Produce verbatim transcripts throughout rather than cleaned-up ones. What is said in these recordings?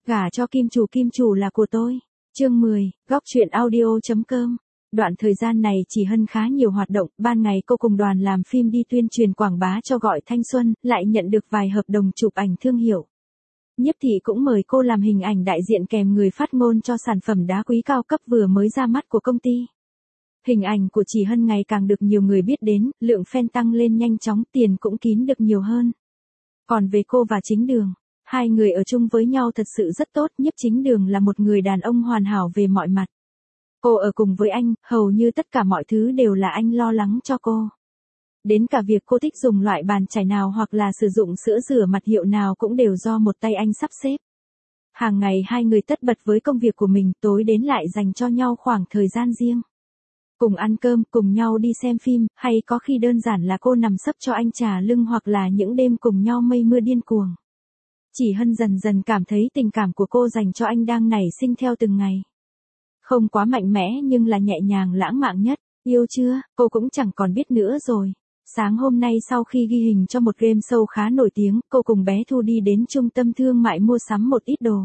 Gả cho kim chủ, kim chủ là của tôi. Chương mười, góc truyện audio.com. Đoạn thời gian này Chỉ Hân khá nhiều hoạt động, ban ngày cô cùng đoàn làm phim đi tuyên truyền quảng bá cho Gọi Thanh Xuân, lại nhận được vài hợp đồng chụp ảnh thương hiệu. Nhiếp thị cũng mời cô làm hình ảnh đại diện kèm người phát ngôn cho sản phẩm đá quý cao cấp vừa mới ra mắt của công ty. Hình ảnh của Chỉ Hân ngày càng được nhiều người biết đến, lượng fan tăng lên nhanh chóng, tiền cũng kín được nhiều hơn. Còn về cô và Chính Đường, hai người ở chung với nhau thật sự rất tốt, Nhiếp Chính Đường là một người đàn ông hoàn hảo về mọi mặt. Cô ở cùng với anh, hầu như tất cả mọi thứ đều là anh lo lắng cho cô. Đến cả việc cô thích dùng loại bàn chải nào hoặc là sử dụng sữa rửa mặt hiệu nào cũng đều do một tay anh sắp xếp. Hàng ngày hai người tất bật với công việc của mình, tối đến lại dành cho nhau khoảng thời gian riêng. Cùng ăn cơm, cùng nhau đi xem phim, hay có khi đơn giản là cô nằm sấp cho anh trà lưng hoặc là những đêm cùng nhau mây mưa điên cuồng. Chỉ Hân dần dần cảm thấy tình cảm của cô dành cho anh đang nảy sinh theo từng ngày. Không quá mạnh mẽ nhưng là nhẹ nhàng lãng mạn nhất. Yêu chưa, cô cũng chẳng còn biết nữa rồi. Sáng hôm nay sau khi ghi hình cho một game show khá nổi tiếng, cô cùng bé Thu đi đến trung tâm thương mại mua sắm một ít đồ.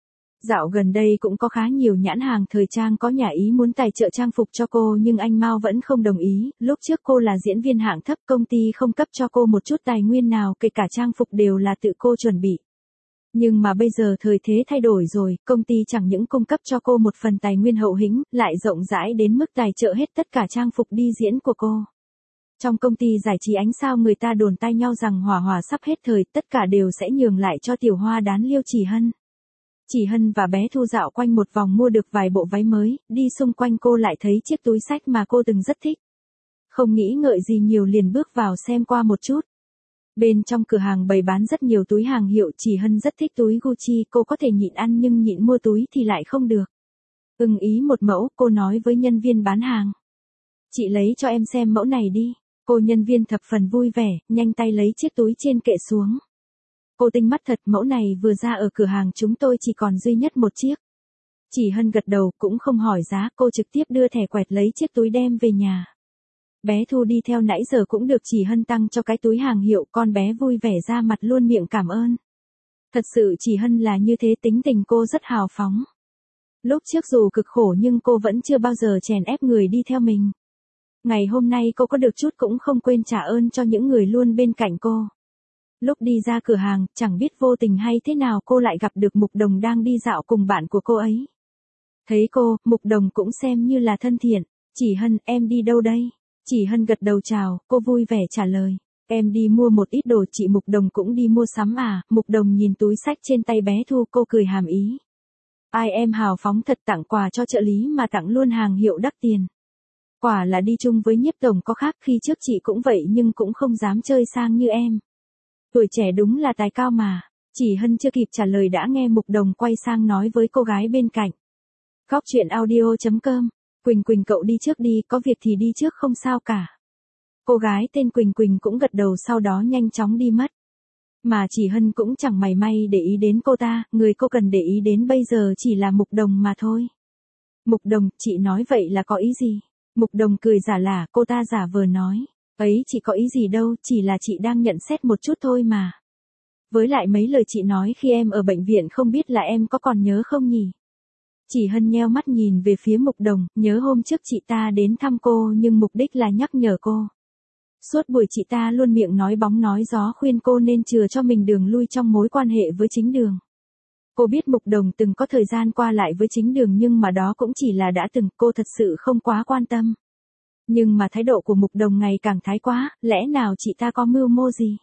Dạo gần đây cũng có khá nhiều nhãn hàng thời trang có nhà ý muốn tài trợ trang phục cho cô nhưng anh Mao vẫn không đồng ý. Lúc trước cô là diễn viên hạng thấp, công ty không cấp cho cô một chút tài nguyên nào, kể cả trang phục đều là tự cô chuẩn bị. Nhưng mà bây giờ thời thế thay đổi rồi, công ty chẳng những cung cấp cho cô một phần tài nguyên hậu hĩnh, lại rộng rãi đến mức tài trợ hết tất cả trang phục đi diễn của cô. Trong công ty giải trí ánh sao người ta đồn tai nhau rằng Hòa Hòa sắp hết thời, tất cả đều sẽ nhường lại cho tiểu hoa đán Liêu Chỉ Hân. Chỉ Hân và bé Thu dạo quanh một vòng mua được vài bộ váy mới, đi xung quanh cô lại thấy chiếc túi xách mà cô từng rất thích. Không nghĩ ngợi gì nhiều liền bước vào xem qua một chút. Bên trong cửa hàng bày bán rất nhiều túi hàng hiệu, Chỉ Hân rất thích túi Gucci, cô có thể nhịn ăn nhưng nhịn mua túi thì lại không được. Ưng ý một mẫu, cô nói với nhân viên bán hàng. Chị lấy cho em xem mẫu này đi. Cô nhân viên thập phần vui vẻ, nhanh tay lấy chiếc túi trên kệ xuống. Cô tinh mắt thật, mẫu này vừa ra ở cửa hàng chúng tôi chỉ còn duy nhất một chiếc. Chỉ Hân gật đầu, cũng không hỏi giá, cô trực tiếp đưa thẻ quẹt lấy chiếc túi đem về nhà. Bé Thu đi theo nãy giờ cũng được Chỉ Hân tăng cho cái túi hàng hiệu, con bé vui vẻ ra mặt luôn miệng cảm ơn. Thật sự Chỉ Hân là như thế, tính tình cô rất hào phóng. Lúc trước dù cực khổ nhưng cô vẫn chưa bao giờ chèn ép người đi theo mình. Ngày hôm nay cô có được chút cũng không quên trả ơn cho những người luôn bên cạnh cô. Lúc đi ra cửa hàng, chẳng biết vô tình hay thế nào cô lại gặp được Mục Đồng đang đi dạo cùng bạn của cô ấy. Thấy cô, Mục Đồng cũng xem như là thân thiện. Chỉ Hân, em đi đâu đây? Chỉ Hân gật đầu chào, cô vui vẻ trả lời. Em đi mua một ít đồ. Chị Mục Đồng cũng đi mua sắm à? Mục Đồng nhìn túi xách trên tay bé Thu, cô cười hàm ý. Ai em hào phóng thật, tặng quà cho trợ lý mà tặng luôn hàng hiệu đắt tiền. Quả là đi chung với Nhiếp Tổng có khác, khi trước chị cũng vậy nhưng cũng không dám chơi sang như em. Tuổi trẻ đúng là tài cao mà. Chỉ Hân chưa kịp trả lời đã nghe Mục Đồng quay sang nói với cô gái bên cạnh. Góc truyện audio.com. Quỳnh Quỳnh cậu đi trước đi, có việc thì đi trước không sao cả. Cô gái tên Quỳnh Quỳnh cũng gật đầu sau đó nhanh chóng đi mất. Mà Chỉ Hân cũng chẳng mảy may để ý đến cô ta, người cô cần để ý đến bây giờ chỉ là Mục Đồng mà thôi. Mục Đồng, chị nói vậy là có ý gì? Mục Đồng cười giả lả, cô ta giả vờ nói. Ấy chị có ý gì đâu, chỉ là chị đang nhận xét một chút thôi mà. Với lại mấy lời chị nói khi em ở bệnh viện không biết là em có còn nhớ không nhỉ? Chỉ Hân nheo mắt nhìn về phía Mục Đồng, nhớ hôm trước chị ta đến thăm cô nhưng mục đích là nhắc nhở cô. Suốt buổi chị ta luôn miệng nói bóng nói gió khuyên cô nên chừa cho mình đường lui trong mối quan hệ với Chính Đường. Cô biết Mục Đồng từng có thời gian qua lại với Chính Đường nhưng mà đó cũng chỉ là đã từng, cô thật sự không quá quan tâm. Nhưng mà thái độ của Mục Đồng ngày càng thái quá, lẽ nào chị ta có mưu mô gì?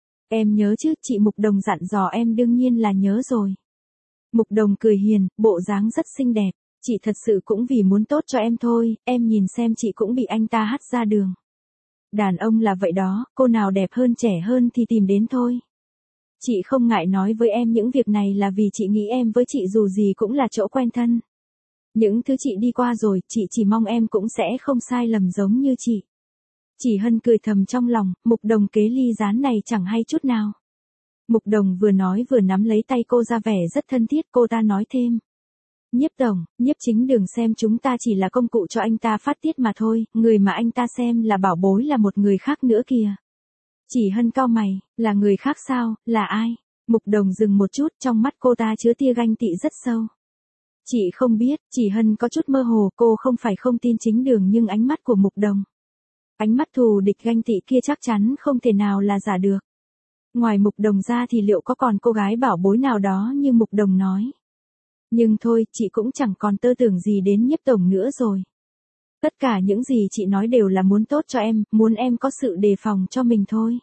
Em nhớ chứ, chị Mục Đồng dặn dò em đương nhiên là nhớ rồi. Mục Đồng cười hiền, bộ dáng rất xinh đẹp, chị thật sự cũng vì muốn tốt cho em thôi, em nhìn xem chị cũng bị anh ta hắt ra đường. Đàn ông là vậy đó, cô nào đẹp hơn trẻ hơn thì tìm đến thôi. Chị không ngại nói với em những việc này là vì chị nghĩ em với chị dù gì cũng là chỗ quen thân. Những thứ chị đi qua rồi, chị chỉ mong em cũng sẽ không sai lầm giống như chị. Chỉ Hân cười thầm trong lòng, Mục Đồng kế ly gián này chẳng hay chút nào. Mục Đồng vừa nói vừa nắm lấy tay cô ra vẻ rất thân thiết, cô ta nói thêm. Nhiếp Tổng, Nhiếp Chính Đường xem chúng ta chỉ là công cụ cho anh ta phát tiết mà thôi, người mà anh ta xem là bảo bối là một người khác nữa kìa. Chỉ Hân cau mày, là người khác sao, là ai? Mục Đồng dừng một chút, trong mắt cô ta chứa tia ganh tị rất sâu. Chị không biết, chỉ Hân có chút mơ hồ, cô không phải không tin Chính Đường nhưng ánh mắt của Mục Đồng. Ánh mắt thù địch ganh tị kia chắc chắn không thể nào là giả được. Ngoài Mục Đồng ra thì liệu có còn cô gái bảo bối nào đó như Mục Đồng nói. Nhưng thôi, chị cũng chẳng còn tơ tưởng gì đến Nhiếp tổng nữa rồi. Tất cả những gì chị nói đều là muốn tốt cho em, muốn em có sự đề phòng cho mình thôi.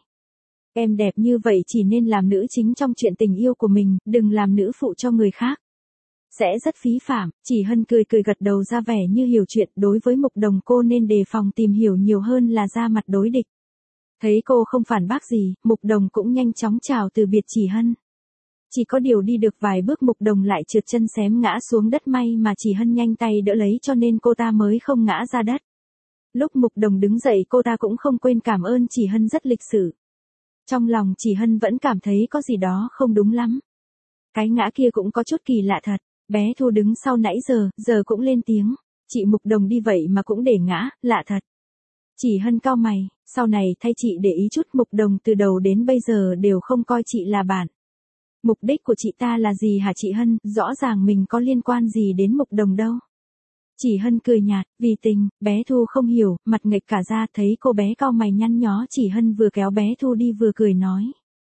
Em đẹp như vậy chỉ nên làm nữ chính trong chuyện tình yêu của mình, đừng làm nữ phụ cho người khác. Sẽ rất phí phạm, chỉ Hân cười cười gật đầu ra vẻ như hiểu chuyện, đối với Mục Đồng cô nên đề phòng tìm hiểu nhiều hơn là ra mặt đối địch. Thấy cô không phản bác gì, Mục Đồng cũng nhanh chóng chào từ biệt chỉ Hân. Chỉ có điều đi được vài bước Mục Đồng lại trượt chân xém ngã xuống đất, may mà chỉ Hân nhanh tay đỡ lấy cho nên cô ta mới không ngã ra đất. Lúc Mục Đồng đứng dậy cô ta cũng không quên cảm ơn chỉ Hân rất lịch sự. Trong lòng chỉ Hân vẫn cảm thấy có gì đó không đúng lắm. Cái ngã kia cũng có chút kỳ lạ thật, bé Thu đứng sau nãy giờ, giờ cũng lên tiếng. Chị Mục Đồng đi vậy mà cũng để ngã, lạ thật. Chỉ Hân cau mày, sau này thay chị để ý chút, Mục Đồng từ đầu đến bây giờ đều không coi chị là bạn. Mục đích của chị ta là gì hả chị Hân, rõ ràng mình có liên quan gì đến Mục Đồng đâu. Chỉ Hân cười nhạt, vì tình, bé Thu không hiểu, mặt nghệch cả ra, thấy cô bé cau mày nhăn nhó, chỉ Hân vừa kéo bé Thu đi vừa cười nói.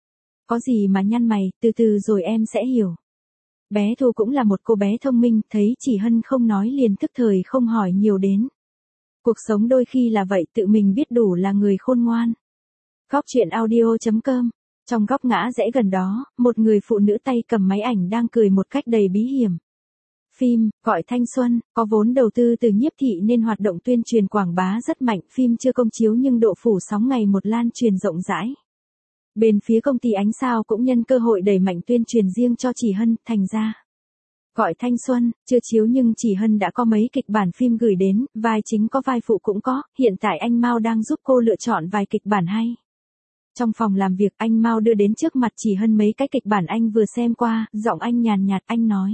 Có gì mà nhăn mày, từ từ rồi em sẽ hiểu. Bé Thu cũng là một cô bé thông minh, thấy chỉ Hân không nói liền tức thời không hỏi nhiều đến. Cuộc sống đôi khi là vậy, tự mình biết đủ là người khôn ngoan. Góc truyện audio chấm com. Trong góc ngã rẽ gần đó, một người phụ nữ tay cầm máy ảnh đang cười một cách đầy bí hiểm. Phim, gọi Thanh Xuân, có vốn đầu tư từ Nhiếp thị nên hoạt động tuyên truyền quảng bá rất mạnh, phim chưa công chiếu nhưng độ phủ sóng ngày một lan truyền rộng rãi. Bên phía công ty Ánh Sao cũng nhân cơ hội đẩy mạnh tuyên truyền riêng cho chỉ Hân, thành ra. Gọi Thanh Xuân, chưa chiếu nhưng chỉ Hân đã có mấy kịch bản phim gửi đến, vai chính có vai phụ cũng có, hiện tại anh Mao đang giúp cô lựa chọn vài kịch bản hay. Trong phòng làm việc anh Mao đưa đến trước mặt chỉ Hân mấy cái kịch bản anh vừa xem qua, giọng anh nhàn nhạt, anh nói.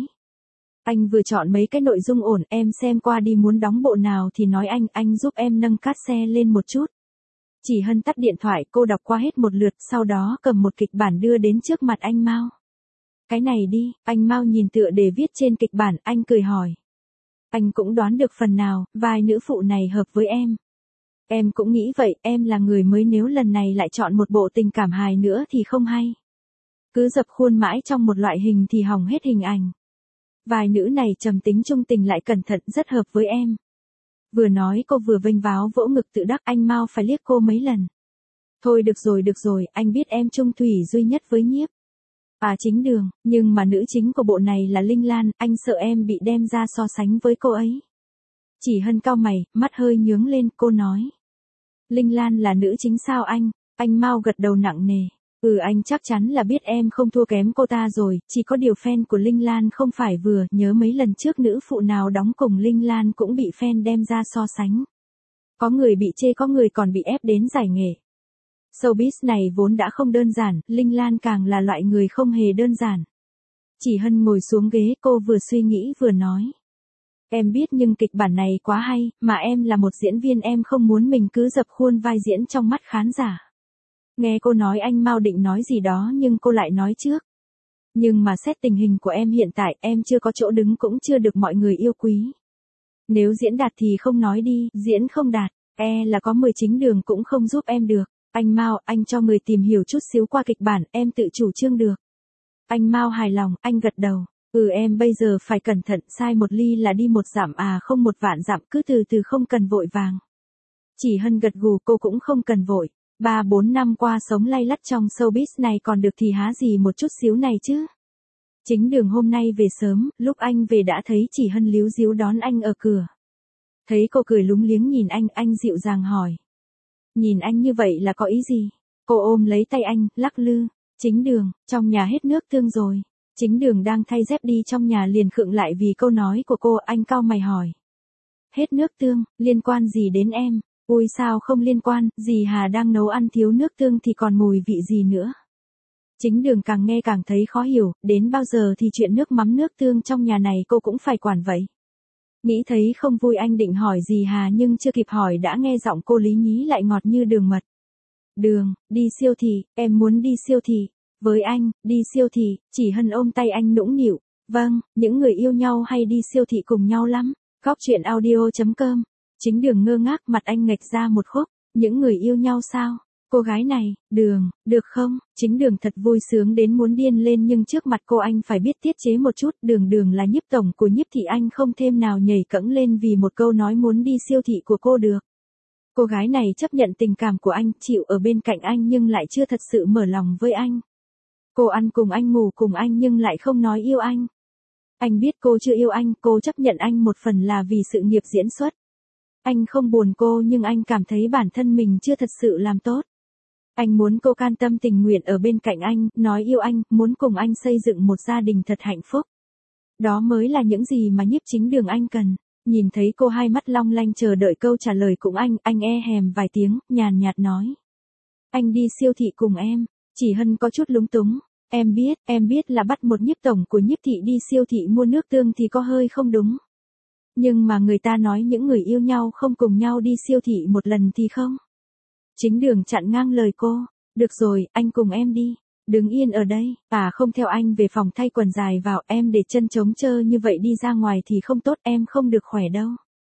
Anh vừa chọn mấy cái nội dung ổn, em xem qua đi, muốn đóng bộ nào thì nói anh, anh giúp em nâng cát xe lên một chút. Chỉ Hân tắt điện thoại, cô đọc qua hết một lượt, sau đó cầm một kịch bản đưa đến trước mặt anh Mao. Cái này đi, anh Mao nhìn tựa đề viết trên kịch bản, anh cười hỏi. Anh cũng đoán được phần nào, vai nữ phụ này hợp với em. Em cũng nghĩ vậy, em là người mới, nếu lần này lại chọn một bộ tình cảm hài nữa thì không hay. Cứ dập khuôn mãi trong một loại hình thì hỏng hết hình ảnh. Vai nữ này trầm tính trung tình lại cẩn thận, rất hợp với em. Vừa nói cô vừa vênh váo vỗ ngực tự đắc, anh Mao phải liếc cô mấy lần. Thôi được rồi được rồi, anh biết em chung thủy duy nhất với Nhiếp. À Chính Đường, nhưng mà nữ chính của bộ này là Linh Lan, anh sợ em bị đem ra so sánh với cô ấy. Chỉ Hân cau mày, mắt hơi nhướng lên, cô nói. Linh Lan là nữ chính sao anh? Anh Mao gật đầu nặng nề. Ừ, anh chắc chắn là biết em không thua kém cô ta rồi, chỉ có điều fan của Linh Lan không phải vừa, nhớ mấy lần trước nữ phụ nào đóng cùng Linh Lan cũng bị fan đem ra so sánh. Có người bị chê, có người còn bị ép đến giải nghệ. Showbiz này vốn đã không đơn giản, Linh Lan càng là loại người không hề đơn giản. Chỉ Hân ngồi xuống ghế, cô vừa suy nghĩ vừa nói. Em biết nhưng kịch bản này quá hay, mà em là một diễn viên, em không muốn mình cứ dập khuôn vai diễn trong mắt khán giả. Nghe cô nói anh Mao định nói gì đó nhưng cô lại nói trước. Nhưng mà xét tình hình của em hiện tại, em chưa có chỗ đứng cũng chưa được mọi người yêu quý. Nếu diễn đạt thì không nói đi, diễn không đạt, e là có mười Chính Đường cũng không giúp em được. Anh Mao, anh cho người tìm hiểu chút xíu qua kịch bản, em tự chủ trương được. Anh Mao hài lòng, anh gật đầu. Ừ, em bây giờ phải cẩn thận, sai một ly là đi một dặm à không một vạn dặm, cứ từ từ không cần vội vàng. Chỉ Hân gật gù, cô cũng không cần vội. Ba bốn năm qua sống lay lắt trong showbiz này còn được thì há gì một chút xíu này chứ. Chính Đường hôm nay về sớm, lúc anh về đã thấy Chỉ Hân líu díu đón anh ở cửa. Thấy cô cười lúng liếng nhìn anh, anh dịu dàng hỏi. Nhìn anh như vậy là có ý gì? Cô ôm lấy tay anh, lắc lư. Chính Đường, trong nhà hết nước tương rồi. Chính Đường đang thay dép đi trong nhà liền khựng lại vì câu nói của cô, anh cau mày hỏi. Hết nước tương, liên quan gì đến em? Ui sao không liên quan, dì Hà đang nấu ăn thiếu nước tương thì còn mùi vị gì nữa? Chính Đường càng nghe càng thấy khó hiểu, đến bao giờ thì chuyện nước mắm nước tương trong nhà này cô cũng phải quản vậy. Nghĩ thấy không vui anh định hỏi dì Hà nhưng chưa kịp hỏi đã nghe giọng cô lý nhí lại ngọt như đường mật. Đường, đi siêu thị, em muốn đi siêu thị. Với anh, đi siêu thị, chỉ Hân ôm tay anh nũng nịu. Vâng, những người yêu nhau hay đi siêu thị cùng nhau lắm. Góc chuyện audio.com. Chính Đường ngơ ngác, mặt anh nghệch ra một khúc. Những người yêu nhau sao? Cô gái này, Đường, được không? Chính Đường thật vui sướng đến muốn điên lên, nhưng trước mặt cô anh phải biết tiết chế một chút. Đường Đường là nhiếp tổng của nhiếp thị, anh không thêm nào nhảy cẫng lên vì một câu nói muốn đi siêu thị của cô được. Cô gái này chấp nhận tình cảm của anh, chịu ở bên cạnh anh nhưng lại chưa thật sự mở lòng với anh. Cô ăn cùng anh, ngủ cùng anh nhưng lại không nói yêu anh. Anh biết cô chưa yêu anh, cô chấp nhận anh một phần là vì sự nghiệp diễn xuất. Anh không buồn cô nhưng anh cảm thấy bản thân mình chưa thật sự làm tốt. Anh muốn cô can tâm tình nguyện ở bên cạnh anh, nói yêu anh, muốn cùng anh xây dựng một gia đình thật hạnh phúc. Đó mới là những gì mà nhiếp chính Đường anh cần. Nhìn thấy cô hai mắt long lanh chờ đợi câu trả lời cùng anh, anh e hèm vài tiếng, nhàn nhạt nói. Anh đi siêu thị cùng em. Chỉ Hân có chút lúng túng. Em biết, em biết là bắt một nhiếp tổng của nhiếp thị đi siêu thị mua nước tương thì có hơi không đúng. Nhưng mà người ta nói những người yêu nhau không cùng nhau đi siêu thị một lần thì không. Chính Đường chặn ngang lời cô. Được rồi, anh cùng em đi. Đứng yên ở đây. À không, theo anh về phòng thay quần dài vào, em để chân trống trơ như vậy đi ra ngoài thì không tốt, em không được khỏe đâu.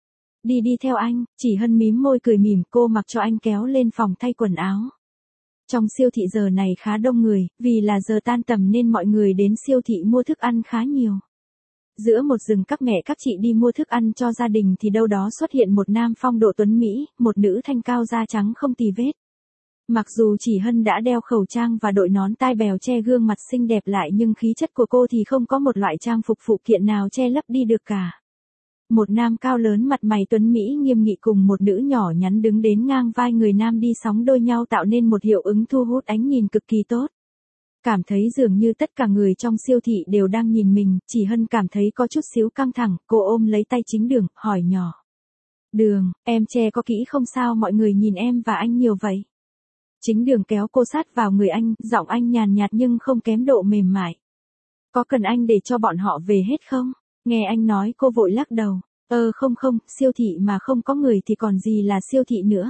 Đi đi theo anh. Chỉ Hân mím môi cười mỉm, cô mặc cho anh kéo lên phòng thay quần áo. Trong siêu thị giờ này khá đông người, vì là giờ tan tầm nên mọi người đến siêu thị mua thức ăn khá nhiều. Giữa một rừng các mẹ các chị đi mua thức ăn cho gia đình thì đâu đó xuất hiện một nam phong độ tuấn Mỹ, một nữ thanh cao da trắng không tì vết. Mặc dù Chỉ Hân đã đeo khẩu trang và đội nón tai bèo che gương mặt xinh đẹp lại nhưng khí chất của cô thì không có một loại trang phục phụ kiện nào che lấp đi được cả. Một nam cao lớn mặt mày tuấn Mỹ nghiêm nghị cùng một nữ nhỏ nhắn đứng đến ngang vai người nam đi sóng đôi nhau tạo nên một hiệu ứng thu hút ánh nhìn cực kỳ tốt. Cảm thấy dường như tất cả người trong siêu thị đều đang nhìn mình, Chỉ Hân cảm thấy có chút xíu căng thẳng, cô ôm lấy tay Chính Đường, hỏi nhỏ. Đường, em che có kỹ không sao mọi người nhìn em và anh nhiều vậy? Chính Đường kéo cô sát vào người anh, giọng anh nhàn nhạt nhưng không kém độ mềm mại. Có cần anh để cho bọn họ về hết không? Nghe anh nói cô vội lắc đầu. Ơ không không, siêu thị mà không có người thì còn gì là siêu thị nữa.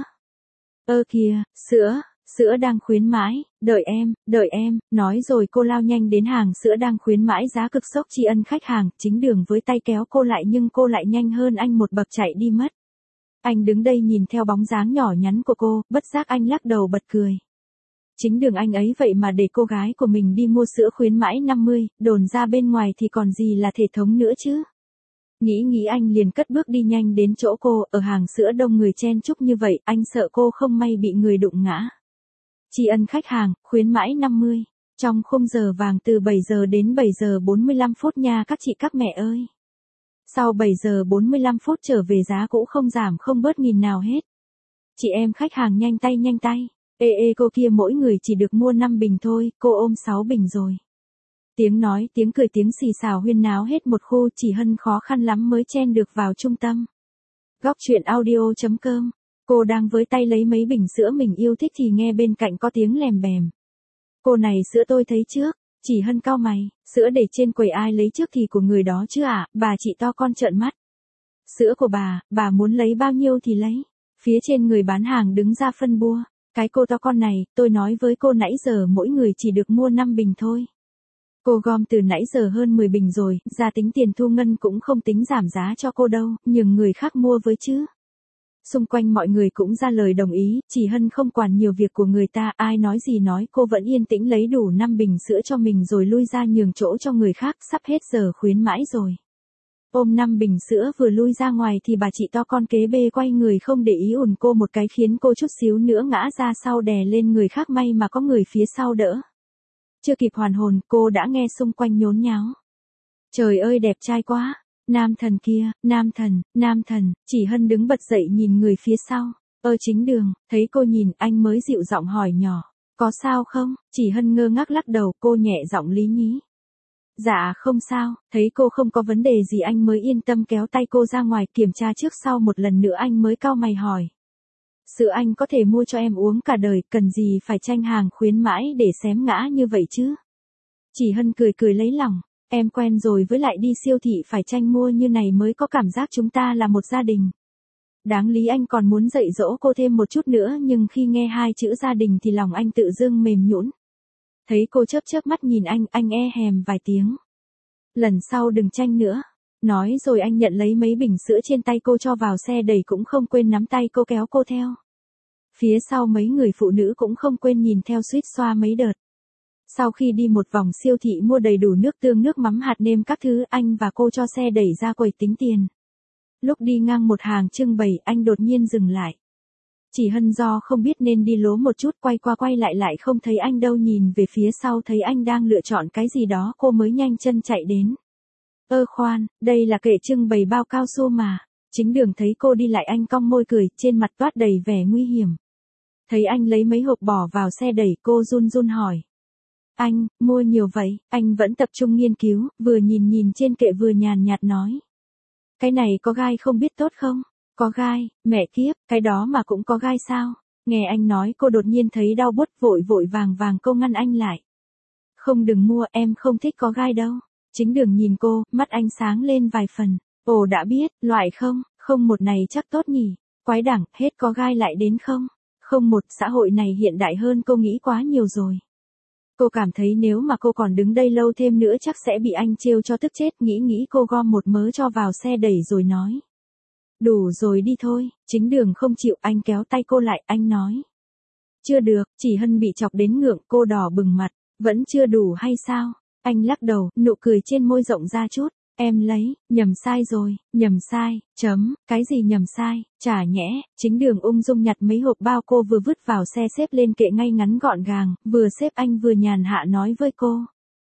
Ơ kìa, sữa, sữa đang khuyến mãi, đợi em, đợi em, nói rồi cô lao nhanh đến hàng sữa đang khuyến mãi giá cực sốc tri ân khách hàng, Chính Đường với tay kéo cô lại nhưng cô lại nhanh hơn anh một bậc chạy đi mất. Anh đứng đây nhìn theo bóng dáng nhỏ nhắn của cô, bất giác anh lắc đầu bật cười. Chính Đường anh ấy vậy mà để cô gái của mình đi mua sữa khuyến mãi năm mươi, đồn ra bên ngoài thì còn gì là thể thống nữa chứ. Nghĩ nghĩ anh liền cất bước đi nhanh đến chỗ cô, ở hàng sữa đông người chen chúc như vậy, anh sợ cô không may bị người đụng ngã. Tri ân khách hàng, khuyến mãi năm mươi, trong khung giờ vàng từ bảy giờ đến bảy giờ bốn mươi lăm phút nha các chị các mẹ ơi. Sau bảy giờ bốn mươi lăm phút trở về giá cũ không giảm không bớt nghìn nào hết. Chị em khách hàng nhanh tay nhanh tay. Ê ê cô kia mỗi người chỉ được mua năm bình thôi, cô ôm sáu bình rồi. Tiếng nói, tiếng cười, tiếng xì xào huyên náo hết một khu, Chỉ Hân khó khăn lắm mới chen được vào trung tâm. Góc chuyện audio.com. Cô đang với tay lấy mấy bình sữa mình yêu thích thì nghe bên cạnh có tiếng lèm bèm. Cô này sữa tôi thấy trước. Chỉ Hân cau mày, sữa để trên quầy ai lấy trước thì của người đó chứ à, bà chị to con trợn mắt. Sữa của bà, bà muốn lấy bao nhiêu thì lấy. Phía trên người bán hàng đứng ra phân bua. Cái cô to con này, tôi nói với cô nãy giờ mỗi người chỉ được mua năm bình thôi. Cô gom từ nãy giờ hơn mười bình rồi, ra tính tiền thu ngân cũng không tính giảm giá cho cô đâu, nhưng người khác mua với chứ. Xung quanh mọi người cũng ra lời đồng ý, Chỉ Hân không quản nhiều việc của người ta, ai nói gì nói, cô vẫn yên tĩnh lấy đủ năm bình sữa cho mình rồi lui ra nhường chỗ cho người khác, sắp hết giờ khuyến mãi rồi. Ôm năm bình sữa vừa lui ra ngoài thì bà chị to con kế bê quay người không để ý ủn cô một cái khiến cô chút xíu nữa ngã ra sau đè lên người khác, may mà có người phía sau đỡ. Chưa kịp hoàn hồn, cô đã nghe xung quanh nhốn nháo. Trời ơi đẹp trai quá, nam thần kia, nam thần, nam thần, Chỉ Hân đứng bật dậy nhìn người phía sau. Ơ Chính Đường, thấy cô nhìn anh mới dịu giọng hỏi nhỏ, có sao không? Chỉ Hân ngơ ngác lắc đầu, cô nhẹ giọng lý nhí. Dạ không sao, thấy cô không có vấn đề gì anh mới yên tâm kéo tay cô ra ngoài kiểm tra trước sau một lần nữa anh mới cau mày hỏi. Sữa anh có thể mua cho em uống cả đời, cần gì phải tranh hàng khuyến mãi để xém ngã như vậy chứ? Chỉ Hân cười cười lấy lòng, em quen rồi với lại đi siêu thị phải tranh mua như này mới có cảm giác chúng ta là một gia đình. Đáng lý anh còn muốn dạy dỗ cô thêm một chút nữa nhưng khi nghe hai chữ gia đình thì lòng anh tự dưng mềm nhũn. Thấy cô chớp chớp mắt nhìn anh, anh e hèm vài tiếng. Lần sau đừng tranh nữa. Nói rồi anh nhận lấy mấy bình sữa trên tay cô cho vào xe đẩy cũng không quên nắm tay cô kéo cô theo. Phía sau mấy người phụ nữ cũng không quên nhìn theo suýt xoa mấy đợt. Sau khi đi một vòng siêu thị mua đầy đủ nước tương nước mắm hạt nêm các thứ, anh và cô cho xe đẩy ra quầy tính tiền. Lúc đi ngang một hàng trưng bày, anh đột nhiên dừng lại. Chỉ Hân do không biết nên đi lố một chút, quay qua quay lại lại không thấy anh đâu, nhìn về phía sau thấy anh đang lựa chọn cái gì đó, cô mới nhanh chân chạy đến. Ơ khoan, đây là kệ trưng bày bao cao su mà. Chính đường thấy cô đi lại anh cong môi cười, trên mặt toát đầy vẻ nguy hiểm. Thấy anh lấy mấy hộp bỏ vào xe đẩy, cô run run hỏi. Anh, mua nhiều vậy? Anh vẫn tập trung nghiên cứu, vừa nhìn nhìn trên kệ vừa nhàn nhạt nói. Cái này có gai không biết tốt không? Có gai, mẹ kiếp, cái đó mà cũng có gai sao? Nghe anh nói cô đột nhiên thấy đau buốt, vội vội vàng vàng cô ngăn anh lại. Không, đừng mua, em không thích có gai đâu. Chính đường nhìn cô, mắt anh sáng lên vài phần. Ồ đã biết, loại không, không một này chắc tốt nhỉ. Quái đẳng, hết có gai lại đến không? Không một, xã hội này hiện đại hơn cô nghĩ quá nhiều rồi. Cô cảm thấy nếu mà cô còn đứng đây lâu thêm nữa chắc sẽ bị anh trêu cho tức chết, nghĩ nghĩ cô gom một mớ cho vào xe đẩy rồi nói. Đủ rồi đi thôi. Chính đường không chịu, anh kéo tay cô lại, anh nói. Chưa được, Chỉ Hân bị chọc đến ngượng, cô đỏ bừng mặt. Vẫn chưa đủ hay sao? Anh lắc đầu, nụ cười trên môi rộng ra chút. Em lấy, nhầm sai rồi, nhầm sai, chấm, cái gì nhầm sai, chả nhẽ. Chính đường ung dung nhặt mấy hộp bao cô vừa vứt vào xe xếp lên kệ ngay ngắn gọn gàng, vừa xếp anh vừa nhàn hạ nói với cô.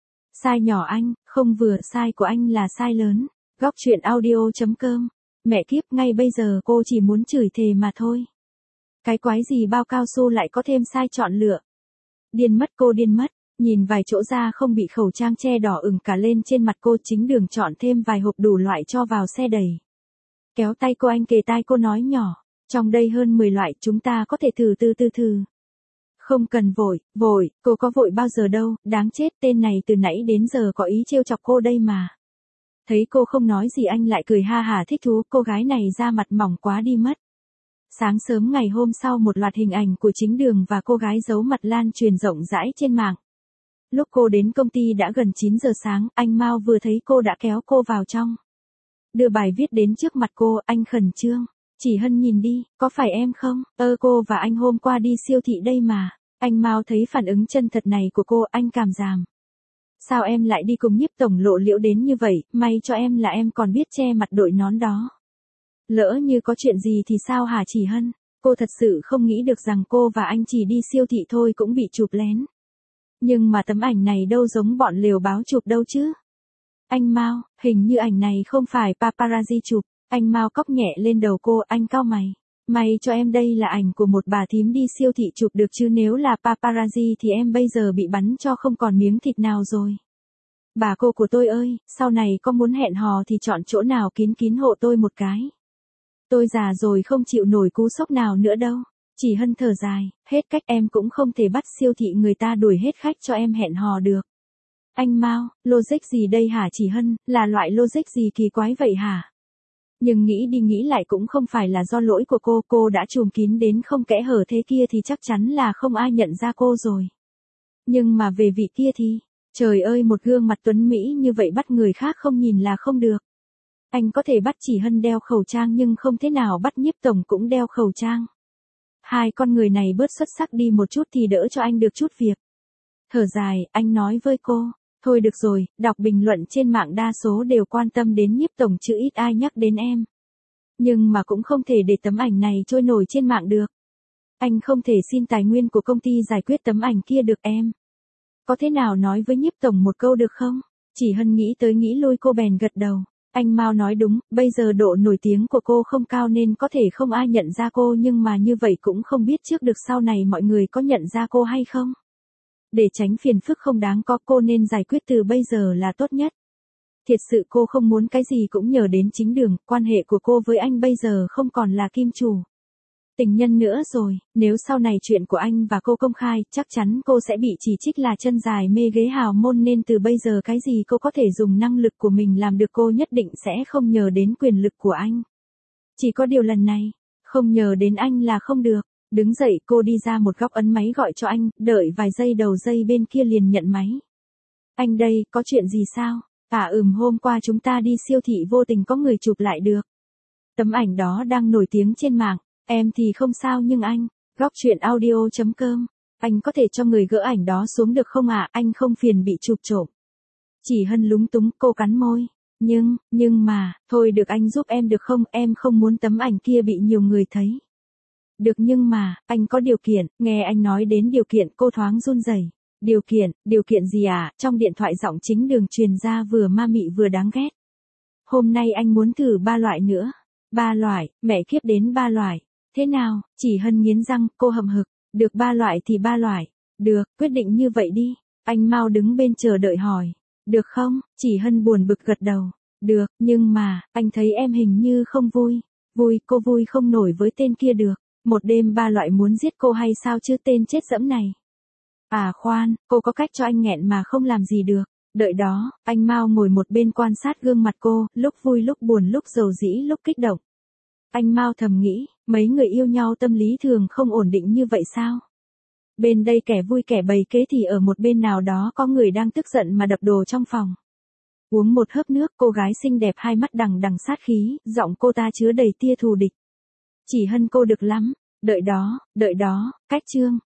Sai nhỏ anh, không vừa, sai của anh là sai lớn. Góc truyện audio chấm com. Mẹ kiếp, ngay bây giờ cô chỉ muốn chửi thề mà thôi. Cái quái gì bao cao su lại có thêm sai chọn lựa. Điên mất, cô điên mất. Nhìn vài chỗ da không bị khẩu trang che đỏ ửng cả lên trên mặt cô, chính đường chọn thêm vài hộp đủ loại cho vào xe đẩy. Kéo tay cô, anh kề tai cô nói nhỏ. Trong đây hơn mười loại, chúng ta có thể thử từ từ thử. Không cần vội, vội, cô có vội bao giờ đâu, đáng chết, tên này từ nãy đến giờ có ý trêu chọc cô đây mà. Thấy cô không nói gì anh lại cười ha hả thích thú, cô gái này da mặt mỏng quá đi mất. Sáng sớm ngày hôm sau một loạt hình ảnh của chính đường và cô gái giấu mặt lan truyền rộng rãi trên mạng. Lúc cô đến công ty đã gần chín giờ sáng, anh Mao vừa thấy cô đã kéo cô vào trong. Đưa bài viết đến trước mặt cô, anh khẩn trương. Chỉ Hân nhìn đi, có phải em không? Ơ cô và anh hôm qua đi siêu thị đây mà. Anh Mao thấy phản ứng chân thật này của cô, anh cảm giảm. Sao em lại đi cùng Nhiếp tổng lộ liễu đến như vậy, may cho em là em còn biết che mặt đội nón đó. Lỡ như có chuyện gì thì sao hả Chỉ Hân? Cô thật sự không nghĩ được rằng cô và anh chỉ đi siêu thị thôi cũng bị chụp lén. Nhưng mà tấm ảnh này đâu giống bọn lều báo chụp đâu chứ. Anh Mao, hình như ảnh này không phải paparazzi chụp. Anh Mao cốc nhẹ lên đầu cô, anh cau mày. May cho em đây là ảnh của một bà thím đi siêu thị chụp được, chứ nếu là paparazzi thì em bây giờ bị bắn cho không còn miếng thịt nào rồi. Bà cô của tôi ơi, sau này có muốn hẹn hò thì chọn chỗ nào kín kín hộ tôi một cái. Tôi già rồi không chịu nổi cú sốc nào nữa đâu. Chỉ Hân thở dài, hết cách, em cũng không thể bắt siêu thị người ta đuổi hết khách cho em hẹn hò được. Anh Mao, logic gì đây hả Chỉ Hân, là loại logic gì kỳ quái vậy hả? Nhưng nghĩ đi nghĩ lại cũng không phải là do lỗi của cô, cô đã trùm kín đến không kẽ hở thế kia thì chắc chắn là không ai nhận ra cô rồi. Nhưng mà về vị kia thì, trời ơi, một gương mặt tuấn mỹ như vậy bắt người khác không nhìn là không được. Anh có thể bắt Chỉ Hân đeo khẩu trang nhưng không thể nào bắt Nhiếp tổng cũng đeo khẩu trang. Hai con người này bớt xuất sắc đi một chút thì đỡ cho anh được chút việc. Thở dài, anh nói với cô, thôi được rồi, đọc bình luận trên mạng đa số đều quan tâm đến Nhiếp tổng chứ ít ai nhắc đến em. Nhưng mà cũng không thể để tấm ảnh này trôi nổi trên mạng được. Anh không thể xin tài nguyên của công ty giải quyết tấm ảnh kia được em. Có thế nào nói với Nhiếp tổng một câu được không? Chỉ Hân nghĩ tới nghĩ lui cô bèn gật đầu. Anh Mao nói đúng, bây giờ độ nổi tiếng của cô không cao nên có thể không ai nhận ra cô, nhưng mà như vậy cũng không biết trước được sau này mọi người có nhận ra cô hay không. Để tránh phiền phức không đáng có, cô nên giải quyết từ bây giờ là tốt nhất. Thiệt sự cô không muốn cái gì cũng nhờ đến chính đường, quan hệ của cô với anh bây giờ không còn là kim chủ tình nhân nữa rồi, nếu sau này chuyện của anh và cô công khai, chắc chắn cô sẽ bị chỉ trích là chân dài mê ghế hào môn, nên từ bây giờ cái gì cô có thể dùng năng lực của mình làm được cô nhất định sẽ không nhờ đến quyền lực của anh. Chỉ có điều lần này, không nhờ đến anh là không được. Đứng dậy cô đi ra một góc ấn máy gọi cho anh, đợi vài giây đầu dây bên kia liền nhận máy. Anh đây, có chuyện gì sao? À ừm hôm qua chúng ta đi siêu thị vô tình có người chụp lại được. Tấm ảnh đó đang nổi tiếng trên mạng, em thì không sao nhưng anh, góc chuyện audio chấm com, anh có thể cho người gỡ ảnh đó xuống được không ạ? À? Anh không phiền bị chụp trộm. Chỉ Hân lúng túng, cô cắn môi. Nhưng, nhưng mà, thôi được anh giúp em được không? Em không muốn tấm ảnh kia bị nhiều người thấy. Được nhưng mà, anh có điều kiện, nghe anh nói đến điều kiện cô thoáng run rẩy. Điều kiện, điều kiện gì à? Trong điện thoại giọng chính đường truyền ra vừa ma mị vừa đáng ghét. Hôm nay anh muốn thử ba loại nữa. Ba loại, mẹ kiếp đến ba loại. Thế nào? Chỉ Hân nghiến răng, cô hậm hực. Được ba loại thì ba loại. Được, quyết định như vậy đi. Anh mau đứng bên chờ đợi hỏi. Được không? Chỉ Hân buồn bực gật đầu. Được, nhưng mà, anh thấy em hình như không vui. Vui, cô vui không nổi với tên kia được. Một đêm ba loại muốn giết cô hay sao chứ tên chết dẫm này. À khoan, cô có cách cho anh nghẹn mà không làm gì được. Đợi đó, anh mau ngồi một bên quan sát gương mặt cô, lúc vui lúc buồn lúc dầu dĩ lúc kích động. Anh mau thầm nghĩ, mấy người yêu nhau tâm lý thường không ổn định như vậy sao? Bên đây kẻ vui kẻ bày kế thì ở một bên nào đó có người đang tức giận mà đập đồ trong phòng. Uống một hớp nước, cô gái xinh đẹp hai mắt đằng đằng sát khí, giọng cô ta chứa đầy tia thù địch. Chỉ Hân cô được lắm, đợi đó, đợi đó, cách chương.